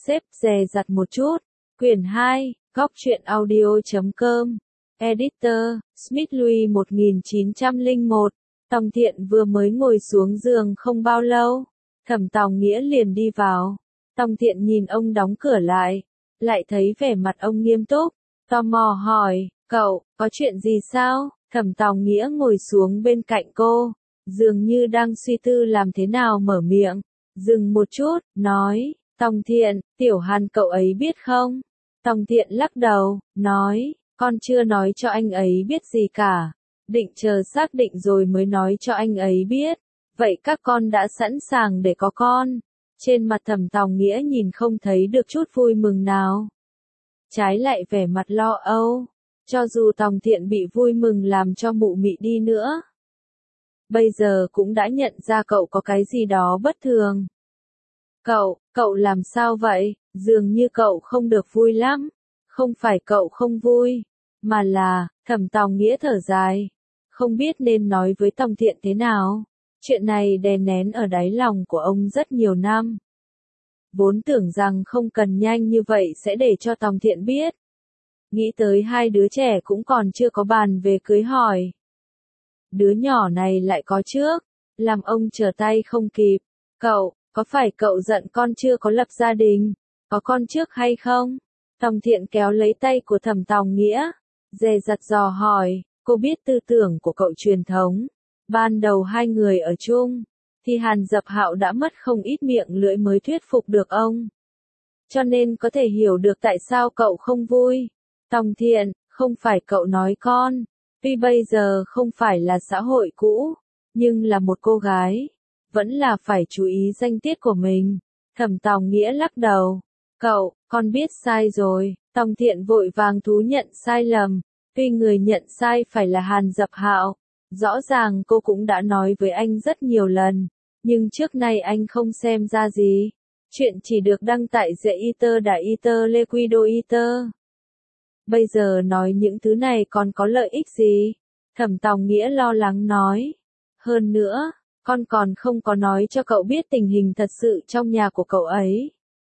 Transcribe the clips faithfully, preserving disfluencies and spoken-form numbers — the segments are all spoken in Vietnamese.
xếp dè dặt một chút. Quyển hai, góc truyện audio chấm com. Editor, Smith Louis một nghìn chín trăm lẻ một. Tòng Thiện vừa mới ngồi xuống giường không bao lâu. Thẩm Tòng Nghĩa liền đi vào. Tòng Thiện nhìn ông đóng cửa lại. Lại thấy vẻ mặt ông nghiêm túc. Tò mò hỏi, cậu, có chuyện gì sao? Thẩm Tòng Nghĩa ngồi xuống bên cạnh cô. Dường như đang suy tư làm thế nào mở miệng. Dừng một chút, nói, Tòng Thiện, Tiểu Hàn cậu ấy biết không? Tòng Thiện lắc đầu, nói, con chưa nói cho anh ấy biết gì cả. Định chờ xác định rồi mới nói cho anh ấy biết. Vậy các con đã sẵn sàng để có con. Trên mặt Thẩm Tòng Nghĩa nhìn không thấy được chút vui mừng nào. Trái lại vẻ mặt lo âu. Cho dù Tòng Thiện bị vui mừng làm cho mụ mị đi nữa. Bây giờ cũng đã nhận ra cậu có cái gì đó bất thường. Cậu, cậu làm sao vậy? Dường như cậu không được vui lắm. Không phải cậu không vui, mà là, Thẩm Tòng Nghĩa thở dài. Không biết nên nói với Tòng Thiện thế nào. Chuyện này đè nén ở đáy lòng của ông rất nhiều năm. Vốn tưởng rằng không cần nhanh như vậy sẽ để cho Tòng Thiện biết. Nghĩ tới hai đứa trẻ cũng còn chưa có bàn về cưới hỏi. Đứa nhỏ này lại có trước, làm ông trở tay không kịp. Cậu, có phải cậu giận con chưa có lập gia đình, có con trước hay không? Tòng Thiện kéo lấy tay của Thẩm Tòng Nghĩa, dè dặt dò hỏi, cô biết tư tưởng của cậu truyền thống. Ban đầu hai người ở chung, thì Hàn Dập Hạo đã mất không ít miệng lưỡi mới thuyết phục được ông. Cho nên có thể hiểu được tại sao cậu không vui. Tòng Thiện, không phải cậu nói con, tuy bây giờ không phải là xã hội cũ, nhưng là một cô gái, vẫn là phải chú ý danh tiết của mình. Thẩm Tòng Nghĩa lắc đầu, cậu, con biết sai rồi. Tòng Thiện vội vàng thú nhận sai lầm, tuy người nhận sai phải là Hàn Dập Hạo. Rõ ràng cô cũng đã nói với anh rất nhiều lần, nhưng trước nay anh không xem ra gì. Chuyện chỉ được đăng tại The Eater Đã Eater Liquido Eater. Bây giờ nói những thứ này còn có lợi ích gì? Thẩm Tòng Nghĩa lo lắng nói. Hơn nữa, con còn không có nói cho cậu biết tình hình thật sự trong nhà của cậu ấy.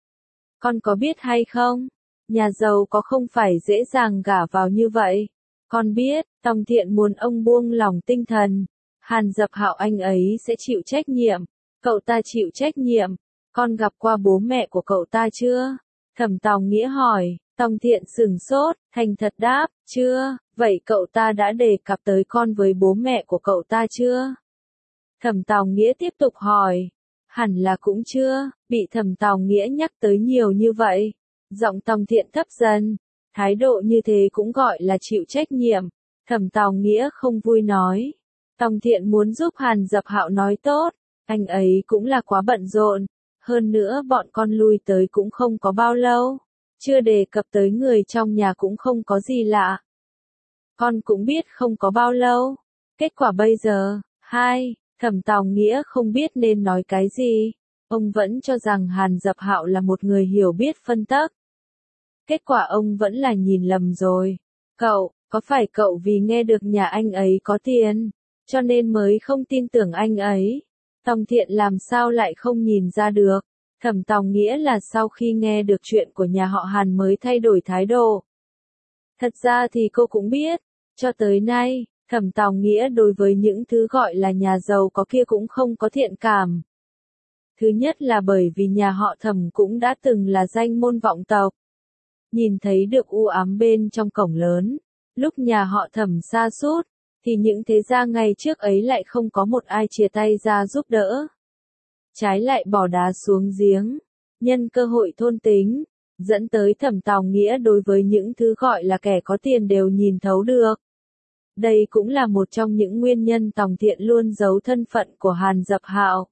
Con có biết hay không? Nhà giàu có không phải dễ dàng gả vào như vậy. Con biết, Tòng Thiện muốn ông buông lòng tinh thần. Hàn Dập Hạo anh ấy sẽ chịu trách nhiệm. Cậu ta chịu trách nhiệm. Con gặp qua bố mẹ của cậu ta chưa? Thẩm Tòng Nghĩa hỏi. Tòng Thiện sửng sốt, thành thật đáp, chưa. Vậy cậu ta đã đề cập tới con với bố mẹ của cậu ta chưa? Thẩm Tòng Nghĩa tiếp tục hỏi. Hẳn là cũng chưa. Bị Thẩm Tòng Nghĩa nhắc tới nhiều như vậy. Giọng Tòng Thiện thấp dần. Thái độ như thế cũng gọi là chịu trách nhiệm. Thẩm Tòng Nghĩa không vui nói. Tòng Thiện muốn giúp Hàn Dập Hạo nói tốt. Anh ấy cũng là quá bận rộn. Hơn nữa bọn con lui tới cũng không có bao lâu. Chưa đề cập tới người trong nhà cũng không có gì lạ. Con cũng biết không có bao lâu. Kết quả bây giờ, hai, Thẩm Tòng Nghĩa không biết nên nói cái gì. Ông vẫn cho rằng Hàn Dập Hạo là một người hiểu biết phân tích. Kết quả ông vẫn là nhìn lầm rồi. Cậu, có phải cậu vì nghe được nhà anh ấy có tiền, cho nên mới không tin tưởng anh ấy? Tòng Thiện làm sao lại không nhìn ra được? Thẩm Tòng Nghĩa là sau khi nghe được chuyện của nhà họ Hàn mới thay đổi thái độ. Thật ra thì cô cũng biết, cho tới nay, Thẩm Tòng Nghĩa đối với những thứ gọi là nhà giàu có kia cũng không có thiện cảm. Thứ nhất là bởi vì nhà họ Thẩm cũng đã từng là danh môn vọng tộc. Nhìn thấy được u ám bên trong cổng lớn, lúc nhà họ Thẩm sa sút, thì những thế gia ngày trước ấy lại không có một ai chia tay ra giúp đỡ. Trái lại bỏ đá xuống giếng, nhân cơ hội thôn tính, dẫn tới Thẩm Tòng Nghĩa đối với những thứ gọi là kẻ có tiền đều nhìn thấu được. Đây cũng là một trong những nguyên nhân Tòng Thiện luôn giấu thân phận của Hàn Dập Hạo.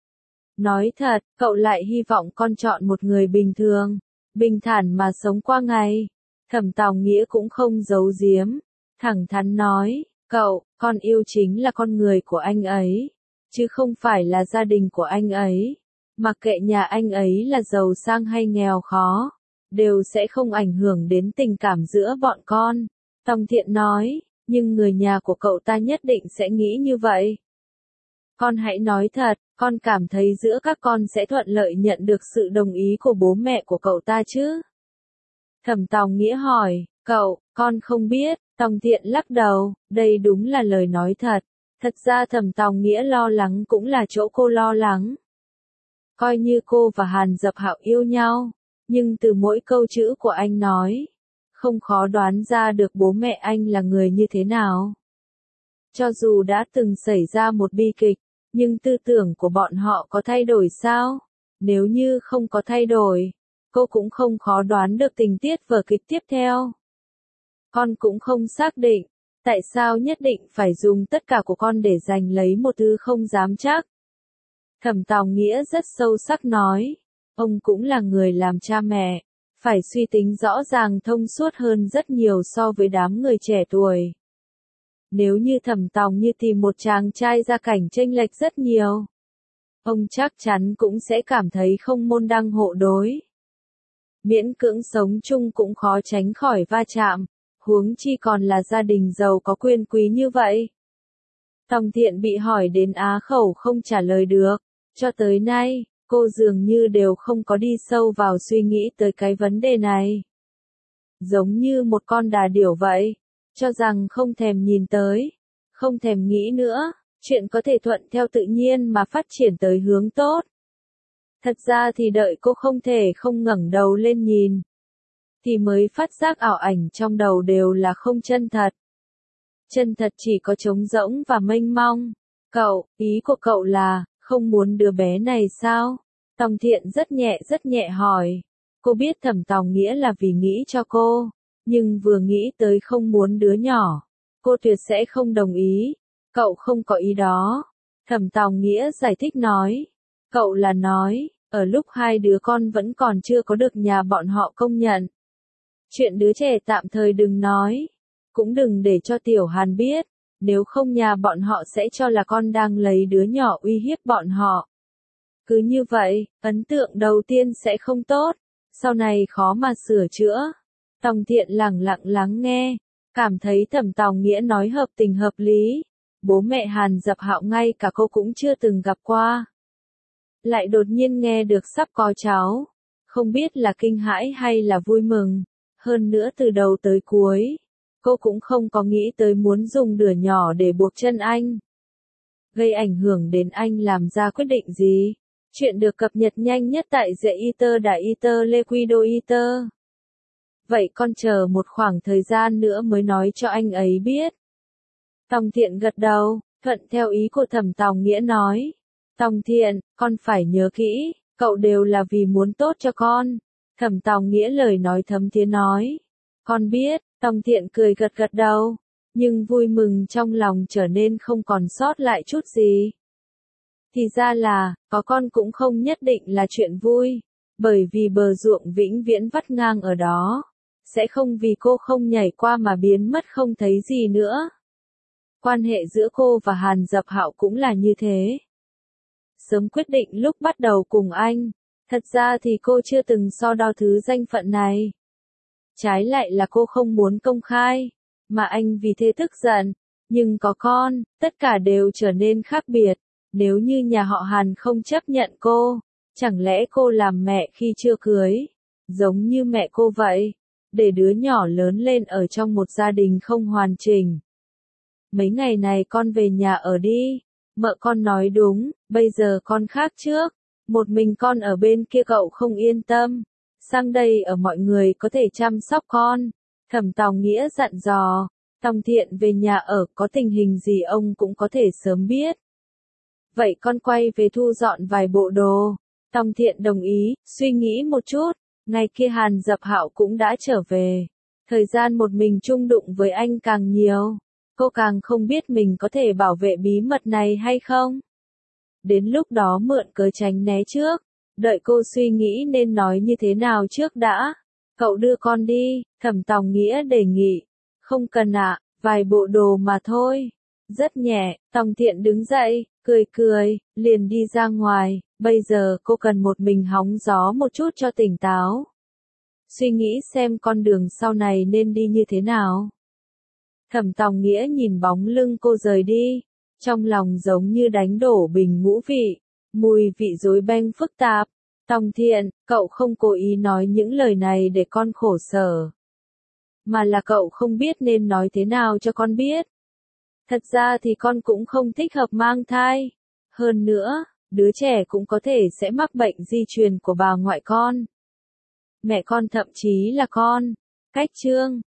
Nói thật, cậu lại hy vọng con chọn một người bình thường, bình thản mà sống qua ngày. Thẩm Tòng Nghĩa cũng không giấu giếm, thẳng thắn nói, cậu, con yêu chính là con người của anh ấy, chứ không phải là gia đình của anh ấy. Mặc kệ nhà anh ấy là giàu sang hay nghèo khó, đều sẽ không ảnh hưởng đến tình cảm giữa bọn con. Tòng Thiện nói, nhưng người nhà của cậu ta nhất định sẽ nghĩ như vậy. Con hãy nói thật, con cảm thấy giữa các con sẽ thuận lợi nhận được sự đồng ý của bố mẹ của cậu ta chứ? Thẩm Tòng Nghĩa hỏi, cậu, con không biết, Tòng Thiện lắc đầu, đây đúng là lời nói thật. Thật ra Thẩm Tòng Nghĩa lo lắng cũng là chỗ cô lo lắng. Coi như cô và Hàn Dập Hạo yêu nhau, nhưng từ mỗi câu chữ của anh nói, không khó đoán ra được bố mẹ anh là người như thế nào. Cho dù đã từng xảy ra một bi kịch, nhưng tư tưởng của bọn họ có thay đổi sao? Nếu như không có thay đổi, cô cũng không khó đoán được tình tiết vở kịch tiếp theo. Con cũng không xác định, tại sao nhất định phải dùng tất cả của con để giành lấy một thứ không dám chắc. Thẩm Tòng Nghĩa rất sâu sắc nói, ông cũng là người làm cha mẹ, phải suy tính rõ ràng thông suốt hơn rất nhiều so với đám người trẻ tuổi. Nếu như Thẩm Tòng như tìm một chàng trai gia cảnh chênh lệch rất nhiều, ông chắc chắn cũng sẽ cảm thấy không môn đăng hộ đối. Miễn cưỡng sống chung cũng khó tránh khỏi va chạm, huống chi còn là gia đình giàu có quyền quý như vậy. Tòng Thiện bị hỏi đến á khẩu không trả lời được, cho tới nay, cô dường như đều không có đi sâu vào suy nghĩ tới cái vấn đề này. Giống như một con đà điểu vậy, cho rằng không thèm nhìn tới, không thèm nghĩ nữa, chuyện có thể thuận theo tự nhiên mà phát triển tới hướng tốt. Thật ra thì đợi cô không thể không ngẩng đầu lên nhìn, thì mới phát giác ảo ảnh trong đầu đều là không chân thật. Chân thật chỉ có trống rỗng và mênh mông. Cậu, ý của cậu là, không muốn đứa bé này sao? Tòng Thiện rất nhẹ rất nhẹ hỏi. Cô biết Thẩm Tòng Nghĩa là vì nghĩ cho cô, nhưng vừa nghĩ tới không muốn đứa nhỏ, cô tuyệt sẽ không đồng ý. Cậu không có ý đó. Thẩm Tòng Nghĩa giải thích nói. Cậu là nói, ở lúc hai đứa con vẫn còn chưa có được nhà bọn họ công nhận. Chuyện đứa trẻ tạm thời đừng nói, cũng đừng để cho Tiểu Hàn biết, nếu không nhà bọn họ sẽ cho là con đang lấy đứa nhỏ uy hiếp bọn họ. Cứ như vậy, ấn tượng đầu tiên sẽ không tốt, sau này khó mà sửa chữa. Tòng Thiện lẳng lặng lắng nghe, cảm thấy Thẩm Tòng Nghĩa nói hợp tình hợp lý. Bố mẹ Hàn Dập Hạo ngay cả cô cũng chưa từng gặp qua. Lại đột nhiên nghe được sắp có cháu, không biết là kinh hãi hay là vui mừng. Hơn nữa từ đầu tới cuối, cô cũng không có nghĩ tới muốn dùng đửa nhỏ để buộc chân anh. Gây ảnh hưởng đến anh làm ra quyết định gì? Chuyện được cập nhật nhanh nhất tại The Eater Đại Eater Liquido Eater. Vậy con chờ một khoảng thời gian nữa mới nói cho anh ấy biết. Tòng Thiện gật đầu, thuận theo ý của Thẩm Tòng Nghĩa nói. Tòng Thiện, con phải nhớ kỹ, cậu đều là vì muốn tốt cho con. Thẩm Tòng Nghĩa lời nói thấm thía nói. Con biết, Tòng Thiện cười gật gật đầu, nhưng vui mừng trong lòng trở nên không còn sót lại chút gì. Thì ra là, có con cũng không nhất định là chuyện vui, bởi vì bờ ruộng vĩnh viễn vắt ngang ở đó, sẽ không vì cô không nhảy qua mà biến mất không thấy gì nữa. Quan hệ giữa cô và Hàn Dập Hạo cũng là như thế. Sớm quyết định lúc bắt đầu cùng anh, thật ra thì cô chưa từng so đo thứ danh phận này. Trái lại là cô không muốn công khai, mà anh vì thế tức giận, nhưng có con, tất cả đều trở nên khác biệt. Nếu như nhà họ Hàn không chấp nhận cô, chẳng lẽ cô làm mẹ khi chưa cưới, giống như mẹ cô vậy, để đứa nhỏ lớn lên ở trong một gia đình không hoàn chỉnh. Mấy ngày này con về nhà ở đi, mợ con nói đúng, bây giờ con khác trước, một mình con ở bên kia cậu không yên tâm, sang đây ở mọi người có thể chăm sóc con. Thẩm Tòng Nghĩa dặn dò, Tòng Thiện về nhà ở có tình hình gì ông cũng có thể sớm biết. Vậy con quay về thu dọn vài bộ đồ. Tòng Thiện đồng ý, suy nghĩ một chút, ngày kia Hàn Dập Hạo cũng đã trở về. Thời gian một mình chung đụng với anh càng nhiều, cô càng không biết mình có thể bảo vệ bí mật này hay không. Đến lúc đó mượn cớ tránh né trước, đợi cô suy nghĩ nên nói như thế nào trước đã. Cậu đưa con đi, Thẩm Tòng Nghĩa đề nghị. Không cần ạ, vài bộ đồ mà thôi. Rất nhẹ, Tòng Thiện đứng dậy, cười cười, liền đi ra ngoài. Bây giờ cô cần một mình hóng gió một chút cho tỉnh táo. Suy nghĩ xem con đường sau này nên đi như thế nào. Thẩm Tòng Nghĩa nhìn bóng lưng cô rời đi, Trong lòng giống như đánh đổ bình ngũ vị, mùi vị rối beng phức tạp. Tòng Thiện, cậu không cố ý nói những lời này để con khổ sở. Mà là cậu không biết nên nói thế nào cho con biết. Thật ra thì con cũng không thích hợp mang thai. Hơn nữa, đứa trẻ cũng có thể sẽ mắc bệnh di truyền của bà ngoại con. Mẹ con thậm chí là con. Cách chương